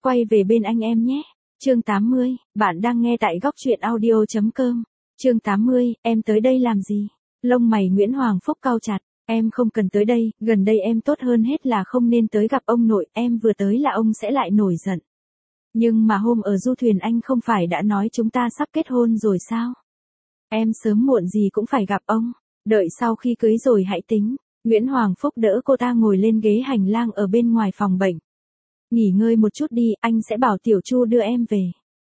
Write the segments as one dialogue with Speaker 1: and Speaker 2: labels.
Speaker 1: quay về bên anh em nhé. Chương 80, bạn đang nghe tại góc truyện audio.com. Chương 80, em tới đây làm gì? Lông mày Nguyễn Hoàng Phúc cau chặt, em không cần tới đây, gần đây em tốt hơn hết là không nên tới gặp ông nội, em vừa tới là ông sẽ lại nổi giận. Nhưng mà hôm ở du thuyền anh không phải đã nói chúng ta sắp kết hôn rồi sao? Em sớm muộn gì cũng phải gặp ông, đợi sau khi cưới rồi hãy tính. Nguyễn Hoàng Phúc đỡ cô ta ngồi lên ghế hành lang ở bên ngoài phòng bệnh. Nghỉ ngơi một chút đi, anh sẽ bảo Tiểu Chu đưa em về.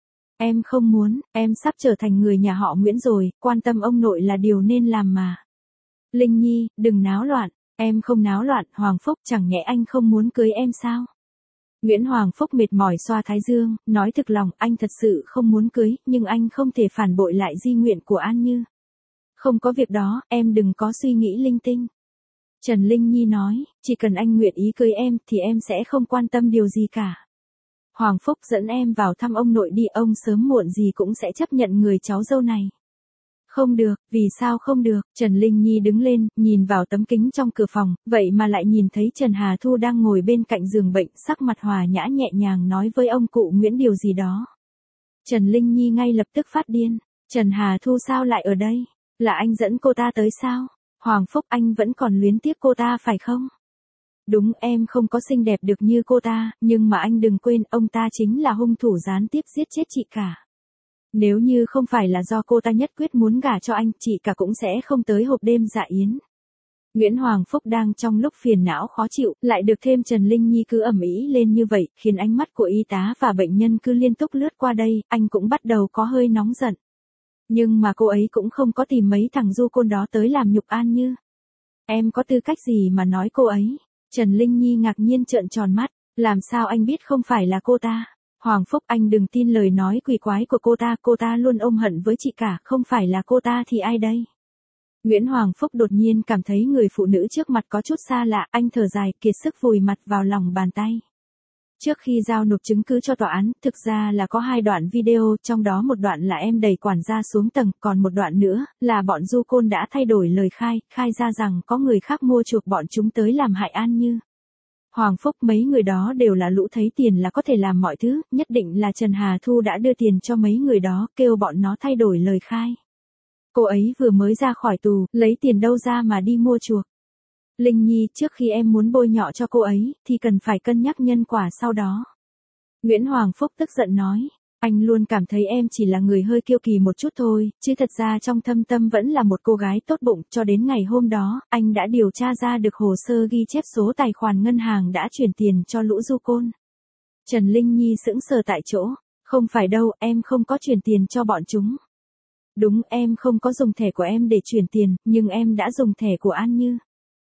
Speaker 1: Em không muốn, em sắp trở thành người nhà họ Nguyễn rồi, quan tâm ông nội là điều nên làm mà. Linh Nhi, đừng náo loạn, em không náo loạn, Hoàng Phúc, chẳng nhẽ anh không muốn cưới em sao? Nguyễn Hoàng Phúc mệt mỏi xoa thái dương, nói thực lòng, anh thật sự không muốn cưới, nhưng anh không thể phản bội lại di nguyện của An Như. Không có việc đó, em đừng có suy nghĩ linh tinh. Trần Linh Nhi nói, chỉ cần anh nguyện ý cưới em thì em sẽ không quan tâm điều gì cả. Hoàng Phúc dẫn em vào thăm ông nội đi, ông sớm muộn gì cũng sẽ chấp nhận người cháu dâu này. Không được, vì sao không được? Trần Linh Nhi đứng lên, nhìn vào tấm kính trong cửa phòng, vậy mà lại nhìn thấy Trần Hà Thu đang ngồi bên cạnh giường bệnh, sắc mặt hòa nhã nhẹ nhàng nói với ông cụ Nguyễn điều gì đó. Trần Linh Nhi ngay lập tức phát điên, Trần Hà Thu sao lại ở đây? Là anh dẫn cô ta tới sao? Hoàng Phúc, anh vẫn còn luyến tiếc cô ta phải không? Đúng, em không có xinh đẹp được như cô ta, nhưng mà anh đừng quên, ông ta chính là hung thủ gián tiếp giết chết chị cả. Nếu như không phải là do cô ta nhất quyết muốn gả cho anh, chị cả cũng sẽ không tới hộp đêm dạ yến. Nguyễn Hoàng Phúc đang trong lúc phiền não khó chịu, lại được thêm Trần Linh Nhi cứ ầm ĩ lên như vậy, khiến ánh mắt của y tá và bệnh nhân cứ liên tục lướt qua đây, anh cũng bắt đầu có hơi nóng giận. Nhưng mà cô ấy cũng không có tìm mấy thằng du côn đó tới làm nhục An Như. Em có tư cách gì mà nói cô ấy? Trần Linh Nhi ngạc nhiên trợn tròn mắt, làm sao anh biết không phải là cô ta? Hoàng Phúc, anh đừng tin lời nói quỷ quái của cô ta luôn ôm hận với chị cả, không phải là cô ta thì ai đây? Nguyễn Hoàng Phúc đột nhiên cảm thấy người phụ nữ trước mặt có chút xa lạ, anh thở dài, kiệt sức vùi mặt vào lòng bàn tay. Trước khi giao nộp chứng cứ cho tòa án, thực ra là có 2 đoạn video, trong đó một đoạn là em đẩy quản gia xuống tầng, còn một đoạn nữa, là bọn du côn đã thay đổi lời khai ra rằng có người khác mua chuộc bọn chúng tới làm hại An Như. Hoàng Phúc, mấy người đó đều là lũ thấy tiền là có thể làm mọi thứ, nhất định là Trần Hà Thu đã đưa tiền cho mấy người đó, kêu bọn nó thay đổi lời khai. Cô ấy vừa mới ra khỏi tù, lấy tiền đâu ra mà đi mua chuộc. Linh Nhi, trước khi em muốn bôi nhọ cho cô ấy, thì cần phải cân nhắc nhân quả sau đó. Nguyễn Hoàng Phúc tức giận nói, anh luôn cảm thấy em chỉ là người hơi kiêu kỳ một chút thôi, chứ thật ra trong thâm tâm vẫn là một cô gái tốt bụng, cho đến ngày hôm đó, anh đã điều tra ra được hồ sơ ghi chép số tài khoản ngân hàng đã chuyển tiền cho lũ du côn. Trần Linh Nhi sững sờ tại chỗ, không phải đâu, em không có chuyển tiền cho bọn chúng. Đúng, em không có dùng thẻ của em để chuyển tiền, nhưng em đã dùng thẻ của An Như.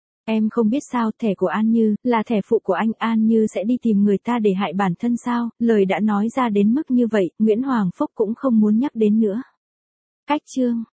Speaker 1: Em không biết sao, thẻ của An Như, là thẻ phụ của anh, An Như sẽ đi tìm người ta để hại bản thân sao, lời đã nói ra đến mức như vậy, Nguyễn Hoàng Phúc cũng không muốn nhắc đến nữa. Cách chương.